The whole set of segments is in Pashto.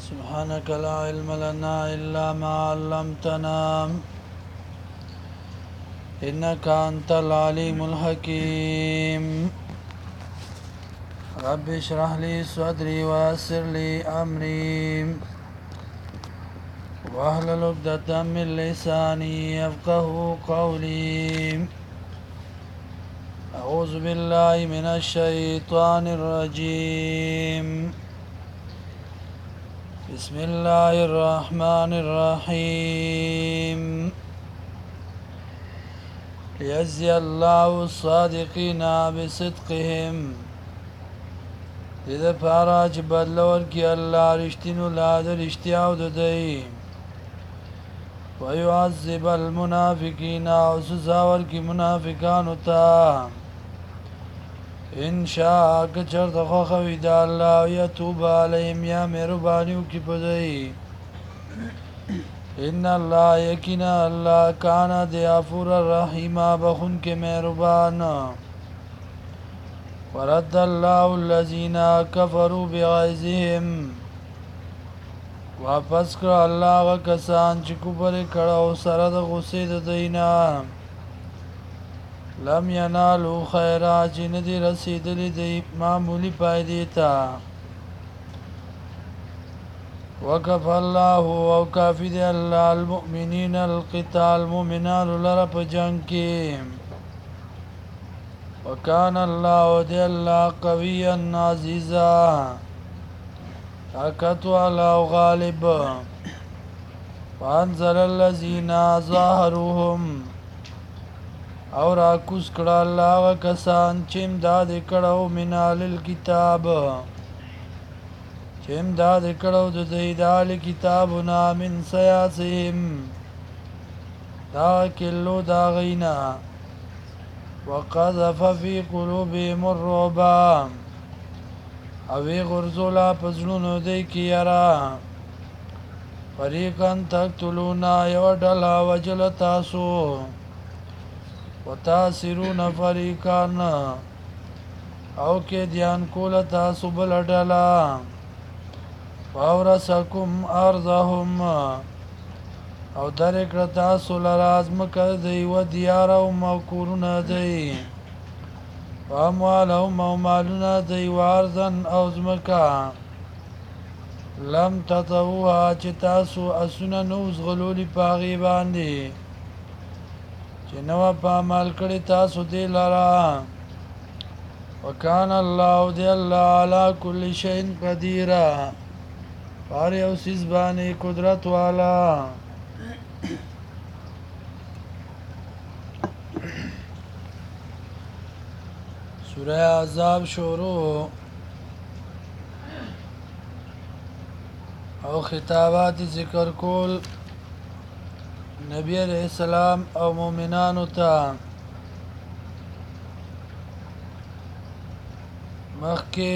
سبحانك لا علم لنا إلا ما علمتنا إنك أنت العليم الحكيم رب اشرح لي صدري ويسر لي أمري واحلل عقدة من لساني يفقه قولي أعوذ بالله من الشيطان الرجيم بسم الله الرحمن الرحيم ليجزي الله الصادقين بصدقهم إذا پارا چې بدل ورکړي الله رښتینو لا د رښتیاو د دی ويعذب المنافقين او سزا ورکړي منافقانو ته ان شاء که چرته خوښه وي د الله یتوب علیهم یا مهرباني وکړي په دی ان الله یقینا الله کان د غفور الرحیم بخونکې مهربان ورد الله الذين كفروا بغيظهم واپس کړ الله هغه کسان چې کفر کړه سره د غصې د دینا لم ینالوا خیرا چې نه دي رسېدلي د معمولي فایدې ته وکف الله او کافي دی الله المؤمنین القتال مؤمنانو لره په جنګ کې وکان الله دی الله قویا عزیزا طاقت والا او غالب وانزل الذين ظاهروهم او را کوس کړه الله کسان چې امداد کړه من الکتاب چې امداد کړه د دې کتابنا من سیاسهم دا کلو دا غینا وقذف في قلوبهم الرعب او غرزولا پزړونو دی کی یرا فریقان تقتلون یو ډلا وجل تاسو وتاسرون فریقان او کې دیان کول تاسو بل ډلا واورسکم ارضهم او درک تاسو لرازم کړی و دیار او موکورونه دی واموالهم او مالونه دی وارزن او زمکا لم تطوها چې تاسو اسونه نوز غلولی پاغي باندې چې نو په عمل کړی تاسو دی لرا وکان الله دی الله علی کل شیء قدیر پاره او سیز باندې قدرت والا سوره احزاب شروع او خطابات ذکر کول نبی علیہ السلام او مومنانو ته مخکې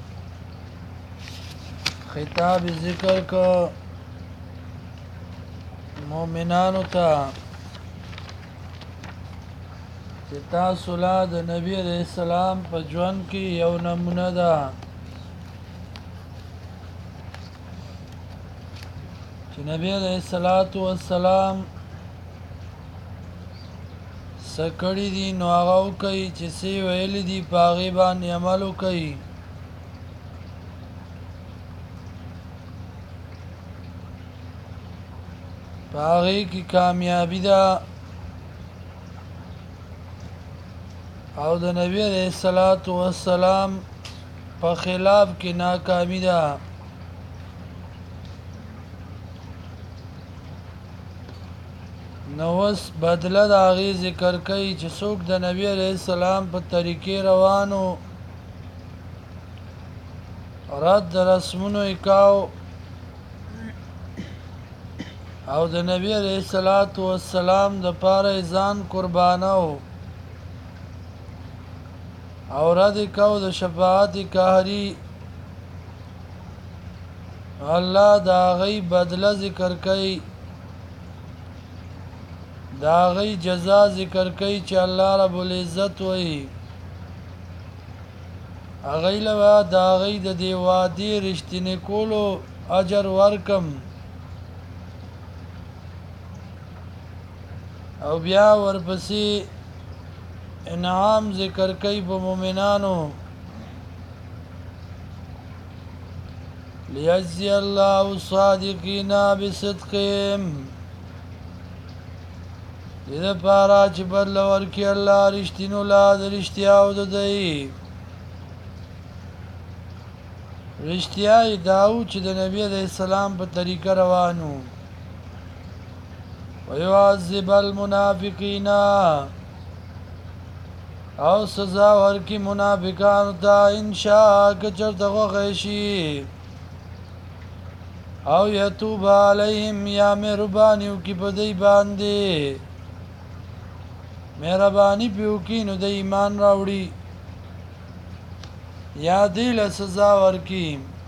خطاب ذکر کو مومنانو ته چې تاسو لا د نبی علیہ السلام په ژوند کې یو نمونه ده چې نبی علیہ السلام سکړی دي نو هغه کوي چې سی ویل دي پاغي باندې عمل کوي پاغي کی کامیابی ده او د نبی علیہ السلام په خلاف کې ناکامی ده نو وس بدله د هغې ذکر کوي چې څوک د نبی علیہ السلام په طریقې روانو رد د رسمونو اکاو او د نبی علیہ السلام د پاره ځان قربانو او رد کو د شفاعت قهری الله دا غي بدله ذکر کوي دا غي جزا ذکر کوي چې الله رب العزت وایي اغه لوا دا غي د دی وادي رښتینی کولو اجر ورکم او بیا ورپسې انعام ذکر کوي په مؤمنانو لیجزی الله الصادقین بصدقهم دې دپاره چې بدله ورکړي الله رښتینو له د رښتیاو د دی رښتیا یې دا و چې د نبي علیه السلام په طریقه روان و ویعذب المنافقین او سزا ورکړي منافقانو ته انشاء که چېرته خوښه شي او یتوب علیهم یا مهرباني وکړي په دوی باندې مهرباني پې وکړي نو د ایمان راوړي یا دوی له سزا ورکړي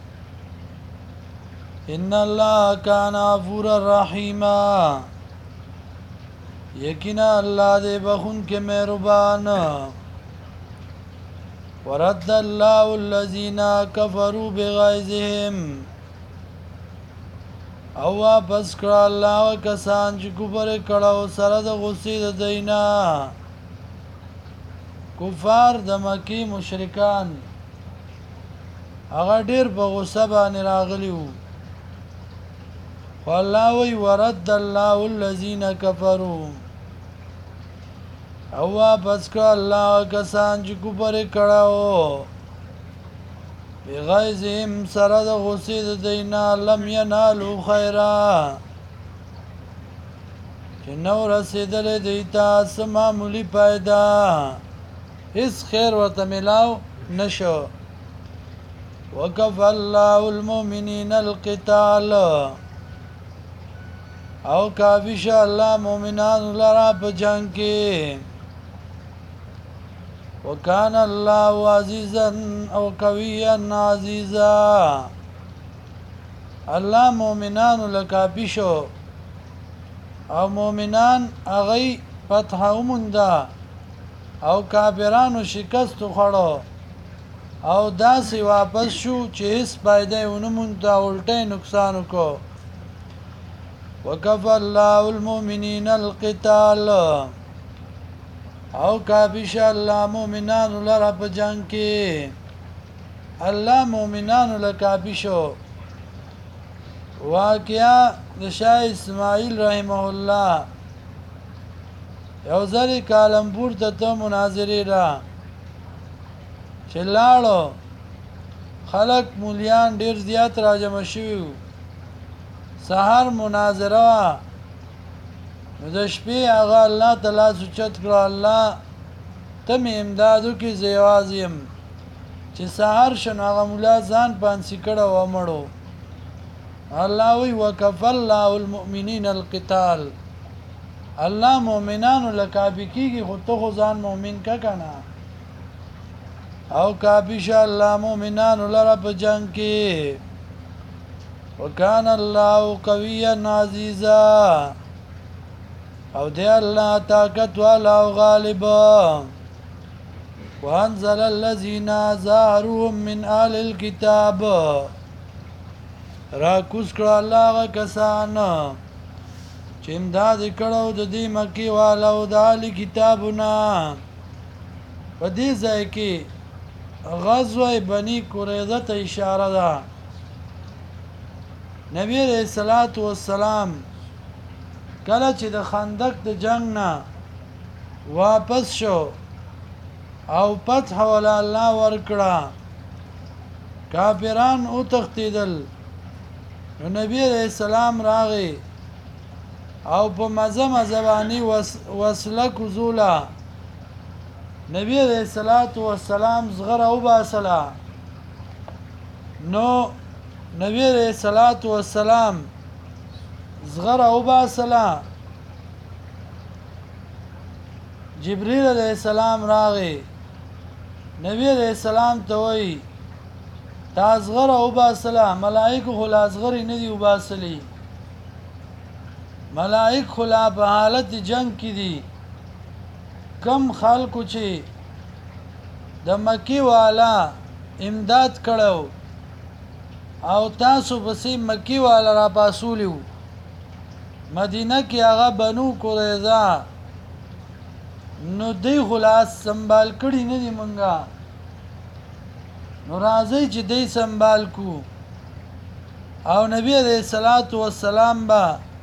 ان الله کان غفورا رحیما یقینا الله دې بخونکې مهربان ورد الله الذین کفروا بغیظهم او واپس کړه الله کسان چې کفر کړه سره د غصې د دینا کفار د مکی مشرکان هغه ډیر په غصه باندې راغلی وو والله وی ورد الله الذین کفروا او واپس کړه الله کسان چې کفر کړه بغیظهم سره د غصې د دینا لم ینالو خیرا چې نو رسېدلی دوی ته څه معمولي پیدا هېڅ خیر ورته میلاو نشو وکفى الله المؤمنین القتال او کافی شه الله مؤمنانو لره په جنګ کې وکان الله عزیزا او قویا عزیزا الله مؤمنانو لکافی شو او مؤمنان هغه فتح ومونده او کافرانو شکست خوړو او داسې واپس شو چې هیڅ فایده یې ونه مونده الټی نقصان وکړو وکفى الله المؤمنین القتال او کافی شه الله مؤمنانو لره په جنګ کې الله مؤمنانو له کافی شو واقعا د شاه اسماعیل رحمه الله یو ځلې کالمپور ته مناظرې را چې لاړو خلک مولیان ډیر زیات راجمع شوي وو سهار مناظره وه نو د شپې هغه الله ته لاس اوچت کړه الله ته مې امداد وکړي زه یوازې یم چې سهار شو نو هغه ملا ځان پانسي کړه ومړو الله وی وکفى الله المؤمنین القتال الله مؤمنانو له کافي کېږي خو ته خو ځان مؤمن که کنه او کافي شه الله مؤمنانو لره په جنګ کې وکان الله قویا عزیزا او دی الله طاقت والا او غالب وانزل الذين ظاهرهم من آل الكتاب را کوز کړه الله هغه کسان چې امداد یې کړو د دې مکې والو د آل کتابونه په دې ځای کې غزوه بني قریظه ته اشاره ده نبی علیہ الصلوۃ والسلام کله چې د خندق د جنگ نه واپس شو او فتح ولا الله ورکړه کافران او تختیدل نو نبی علیہ السلام راغی او په مزه مزبانی وصله کوزولا نبی علیہ الصلوۃ والسلام زغره او باسلا نو نبی علیہ الصلوۃ والسلام زغره او باسلا جبريل علیہ السلام راغی نبی علیہ السلام ته وی تا زغره او باسلا ملائکه خلا زغری نه دی او باسلی ملائک خلا په حالت جنگ کې دي کم خلکو چې د مکی والا امداد کړو او تاسو پسې مکی والا را پاسولی وو مدینه کې هغه بنو قریظه نو دی خلاص سنبال کړي نه دي مونږه نو راځي چې دی سنبال کو او نبی علیہ الصلوۃ والسلام با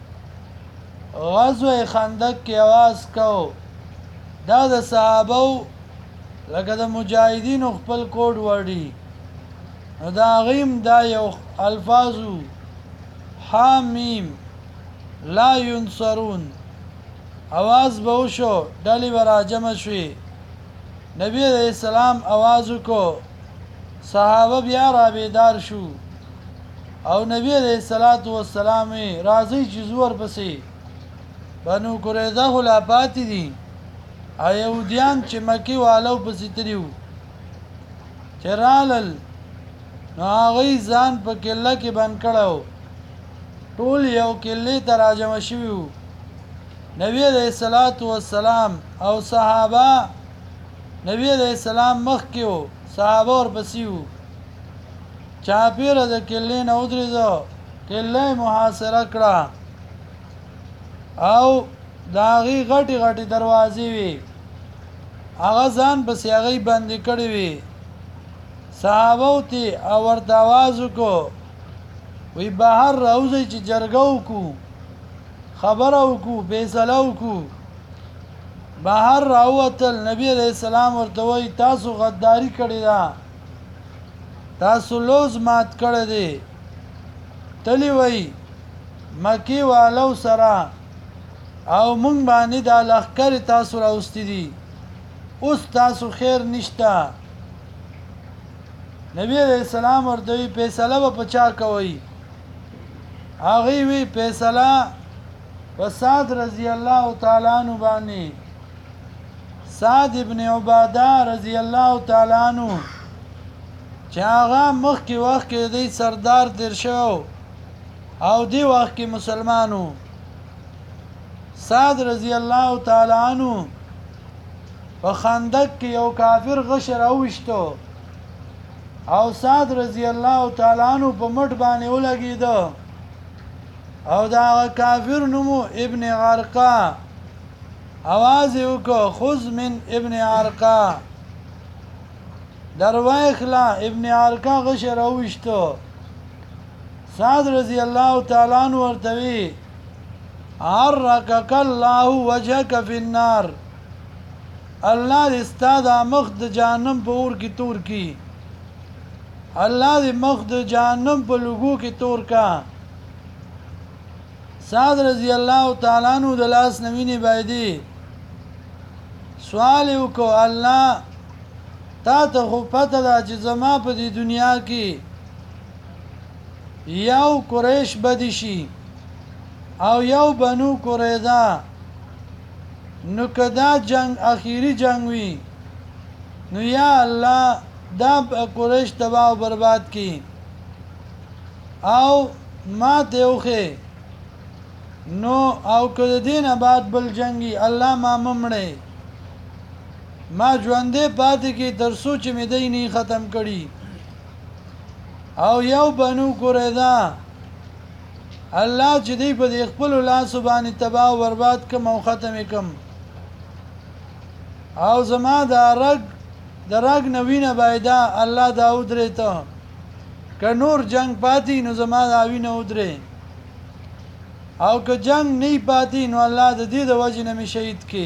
غزوه خندق کې आवाज کو دا د صحابه لکه د مجاهدینو خپل کوډ وړي دا غیم دا یو الفاظو حامیم لا ينصرون आवाज به وشو ډلې به راجمع شوې نبی علیہ السلام आवाज وکړو صحابه بیا را بیدار شو او نبی علیہ الصلوۃ والسلام راځي چې زور پسې بنو قریظه خلا پاتې دي ایهودیان چې مکی والو پسې تریو چرالل نو هغه ځان په کله کې بند کړو ټول یو کله ته راجمع شوي نبی علیہ الصلوۃ والسلام او صحابه نبی علیہ السلام مخ کې وو صحابه ور پسې وو چاپیره د کله نه ودرېدو کله محاصره کړه او داغي غټي غټي دروازې وي هغه ځان پسې هغه باندې کړې وي صحابه ته او ورته आवाज وکړو وی بهر راوځي چې جرګو کو خبر وکړو فیصله وکړو بهر راوتل نبی علیہ السلام ورته وی تاسو غداری کړی دا تاسو لوز مات کړی دی تلی وی مکی والو سره او مونږ باندې د لخر تاسو راوستي دي اوس تاسو خیر نشتا نبی علیہ السلام ورته فیصله په پچا کوي هغه وی فیصله وسعد رضی الله تعالی عنہ باندې سعد ابن عباده رضی الله تعالی عنہ چې هغه مخکې وخت کې دی سردار تیر شو او دی وخت کې مسلمانو سعد رضی الله تعالی عنہ په خندق کې یو کافر غشر اوشتو او سعد رضی الله تعالی عنہ په مټ باندې ولګیدو او دا کافر نومو ابن عرقه आवाज وکړه خذ من ابن عرقه دروایخلا ابن عرقه غشر اوشتو سعد رضی الله تعالی عنہ ورتوی عرقك الله وجهك في النار الله دې استاد مخ د جهنم په اور کې تور کی الله دې مخ د جهنم په لوګو کې تور کا سعد رضی الله تعالی عنہ د لاس نوینه بایدی سوال وکړو الله تا ته خو پته ده چې زما په دې دنیا کې یو قریش بدی شي او یو بنو قریظه نو کدا جنگ اخیری جنگ وی نو یا الله دا قریش تباہ و برباد کی او ما دیوخه نو او کده دین بعد بل جنگی الله ما ممړې ما ژوندې پاتې کې تر سوچ مې دیني ختم کړي او یو بنو قریظه الله چې دی په خپل لاس باندې تباہ و برباد کم او ختم کم او زما دا رګ نوینه بایدا الله داود رته ک نور جنگ پاتې نو زما دا وینه ودره او که جنگ نه پاتې نو الله د دې د وجه نه شهید کی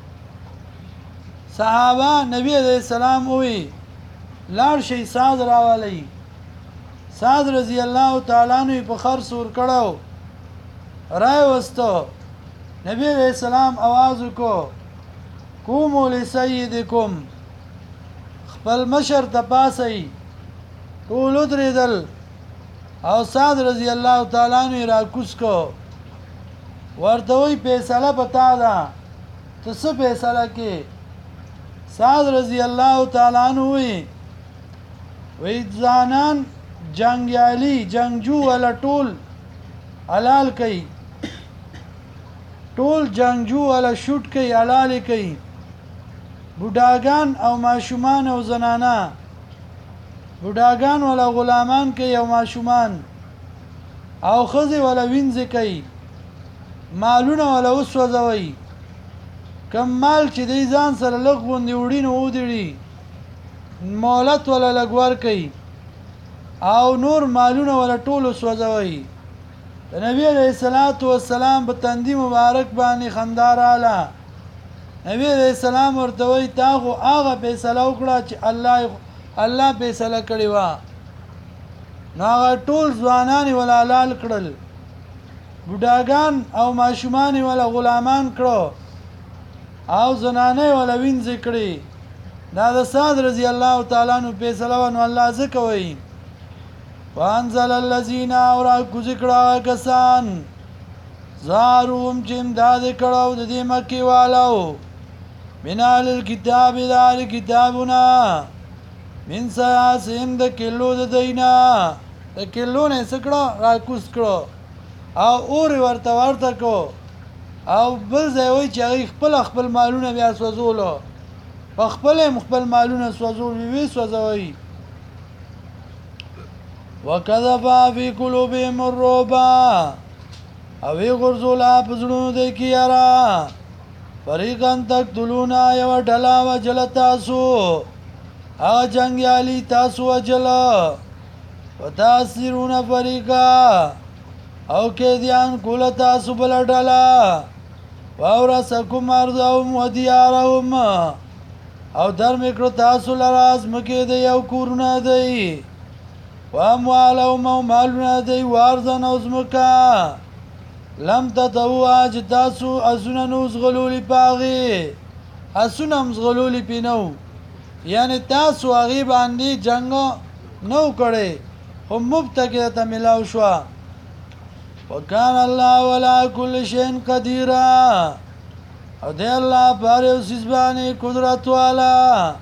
صحابه نبی علیہ السلام وی لار شي ساز راولي سعد رضی الله تعالی عنہ په خر سور کړو راي وستو نبی علیہ السلام आवाज وکړو قوموا لسیدکم خپل مشر ته پاسي ټول درېدل او سعد رضی الله تعالی عنہ را کوس کو ورته وی فیصله پتا ده ته څه فیصله کې سعد رضی الله تعالی عنہ وی ځانان جنگیالی جنگجو ولا ټول حلال کئ ټول جنگجو ولا شوټ کئ حلال کئ بوډاګان او ماشومان او زنانا بوډاګان ولا غلامان کوي او ماشومان او ښځې ولا وینځې کوي مالونه ولا وسوځوئ کم مال چې دی ځان سره لږ غوندې وړي نو ودړي مهلت ولا لږ ورکوي او نور مالونه ولا ټول وسوځوئ د نبی علیه الصلاة والسلام په تندي مبارک باندې خندا راغله نبی علیه السلام ورته وایي تا خو هغه فیصله وکړه چې الله فیصله کړې وه نو هغه ټول ځوانان یې ولا حلال کړل بوډاګان او ماشومان یې ولا غلامان کړو او زنانه ولا وینځې کړې دا د سعد رضی الله تعالی عنہ فیصله و نو الله ځکه وایي وانزل الذين اورا کوزکړه کسان زاروم چې امداد کړو د دې مکی والو منال الكتاب دار کتابنا من سیاسیم د کلو د دینا د کلو نه سکړه را کوس کړو او اور ورته کو او بل ځای وای چې خپل مالونه بیا سوځولو په خپل مالونه سوځول وی سوځوي وکذب فی قلوبهم الرعب او غرزولا پزړونو د کیارا فریقان تقتلون یو ډلا وجل تاسو ا جنگیالی تاسو وجل وتاثرون فریقا او کې دیان کول تاسو بل ډلا واورسکم ارضهم ودیارهم او در میکړو تاسو لراز مکه د یو کورونه دی واموالهم او مالونه دی وارزن او زمکا لم تتوها چې تاسو اسونه نو زغلولی پاغي اسونه مزغلولی پینو یعنی تاسو هغه باندې جنگ نو کړي هم مبتکه ته ملاو شو وکان الله ولا كل شيء قدير او دی الله پر یو سیس باندې قدرت والا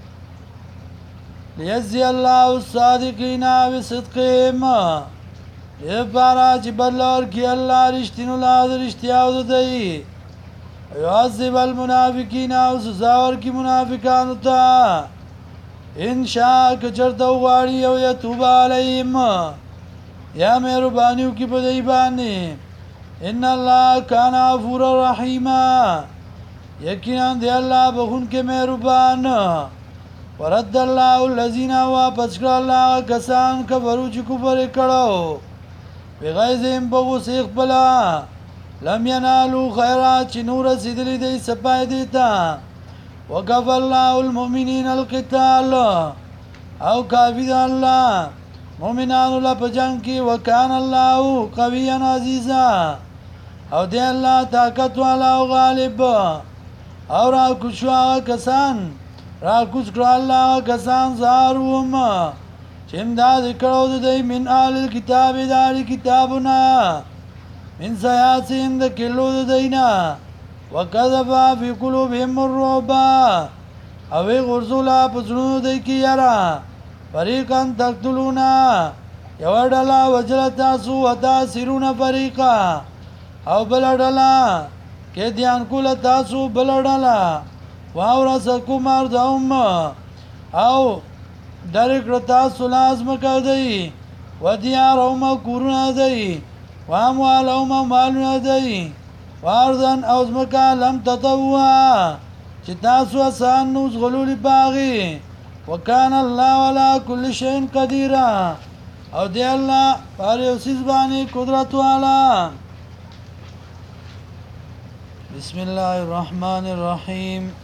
لیجزی الله الصادقین بصدقهم لپاره چې بدلور کی الله رښتینو لاره رښتیاو دی یعذب المنافقین او سزا ورکړي منافقانو ته ان شاء کچرته وغواړي او یتوب علیهم یا مهرباني وکړي په دې باندې ان الله کان غفور رحیم یقینا دی الله بخون کې مهربان ورد الله الذين واپس کړه الله کسان کفرو چې کفر کړو بغیظهم بغوسیخ بلا لم ينالوا خيرات چې نور رسیدلې دی سپای دیتا وقف الله المؤمنين القتال او کافی الله مؤمنانو لا پجنګ کې وکانه الله قویا عزیزا او دی الله طاقت والا او غالب او را کوشوا کسان را کوز کړه الله کسان زاروم چې امداد کړو د دې من آل الكتاب دار کتابنا من سیاسین د کلو د دینا وکذب فی قلوبهم الرعب او غرزولا پزړو د کیارا فریقان تقتلونا یو ډلا وجل تاسو وتا سرون فریقا او بل ډلا کې دیان کول تاسو بل ډلا واورسکم ارضهم او درکړه تاسو لازم کړی ودیارهم کورونه دی واموالهم مالونه دی واردن او زمکا لم تطوها چې تاسو آسان نو زغلولی باغی وکان الله ولا كل شيء قدير او دی الله پر یو سیس باندې قدرت والا بسم الله الرحمن الرحیم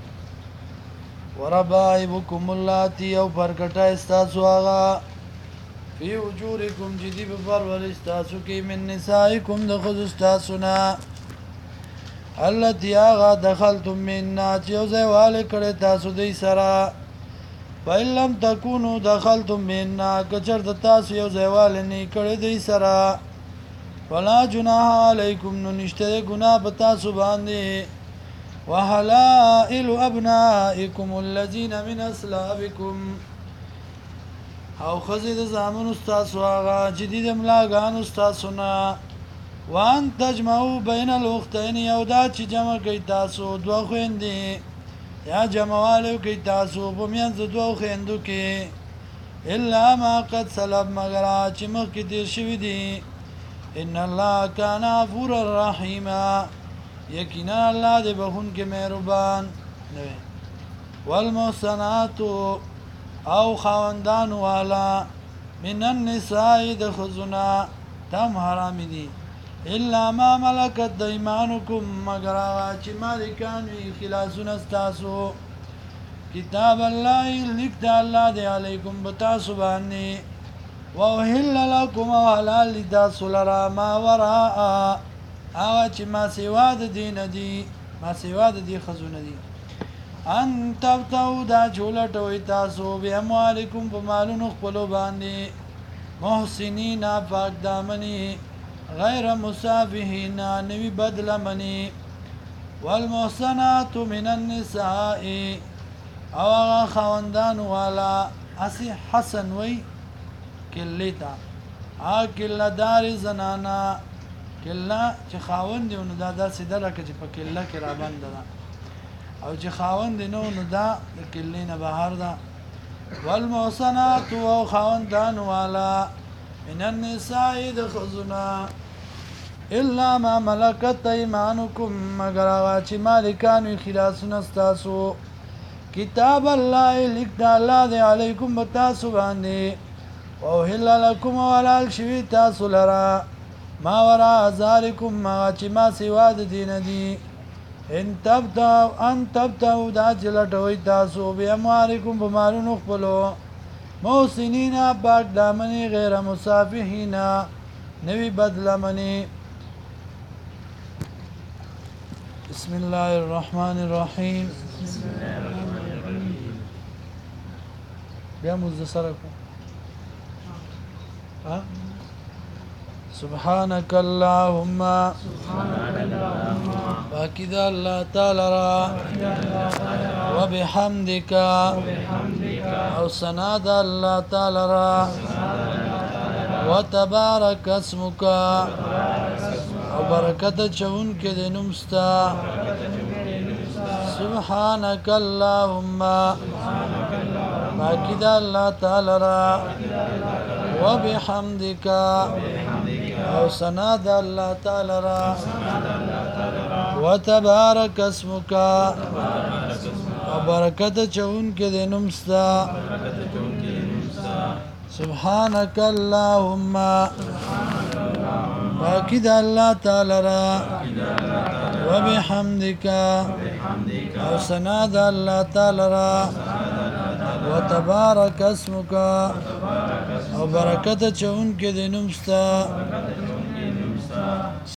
وربائبکم اللاتي او پرکټه استاسو آغا فی وجورکم جدی بفرور استاسو کی من نسائکم دخذ استاسونا اللتی آغا دخلتم مننا چیوزے والے کڑے تاسو دی سرا فإن لم تکونو دخلتم مننا کچر تاسو یوزے والے نی کڑے دی سرا فلا جناح علیکم نو نشتے گناہ بتاسو باندے وحلائل ابنائکم الذین من اصلابکم او خزید زامن استاسو آغا جدید املاغان استاسونا وان تجمعو بین الاختین یو دا چی جمع کئی تاسو دو خویندی یا جمع والو کئی تاسو بمینز دو خویندو کی الا ما قد سلب مگر چې مخکې تیر شوي دي ان الله کان غفورا رحیما یقینا الله دې بخونکي مهربان والمحصنات او خاوندان والا من النساء د خزنا تم حرام دي الا ما ملکت ایمانکم مگر هغه چې مالکان وي خلاصون استاسو کتاب الله لیکت الله دی علیکم بتاسو باندې وحل لكم وحلال لتاسو لرا ما وراء هغه چې ما سوا د دین دي ما سوا د دې خزونه دي ان تبتو دا جولټوي تاسو بیا مالکم په مالونو خپل باندې محسنین پاک دامنی غیر مسافحین نوی بدل منی والمحسنات من النساء او هغه خاوندان والا اسی حسن وی کلیتا کله دار زنانا کله چې خاوند دی نو دا داسې ده لکه چې په کله کې را بنده ده او چې خاوند دی نو دا د کلې نه بهر ده والمحصنات او خاوندان والا من النساء د خزنا الا ما ملکت ایمانکم مگر هغه چې مالکان وي خلاصونه ستاسو کتاب الله لیکت الله دی علیکم بتاسو باندې وحل لكم وحلال شوي تاسو لرا ما وراء ذلكم ما چې ما سوا د دین دي ان تبتو دا جلټوي تاسو بیا مالکم په مالونو خپلو محسنین پاک دامنی غیر مصافحین نوی بدلمنی بسم الله الرحمن الرحیم بیا موږ سره سبحانك اللهم باقي ذا الله تعالى وبحمدك او سناد الله تعالى وتبارك اسمك او بركة چون كده نمستا سبحانك اللهم باقي ذا الله تعالى وبحمدك او سناد الله تعالى وتبارك اسمك او بركة چون كده نمستا سبحانك اللهم باكد الله تعالى وبحمدك او سناد الله تعالى وتبارك اسمك او بركة چون كده نمستا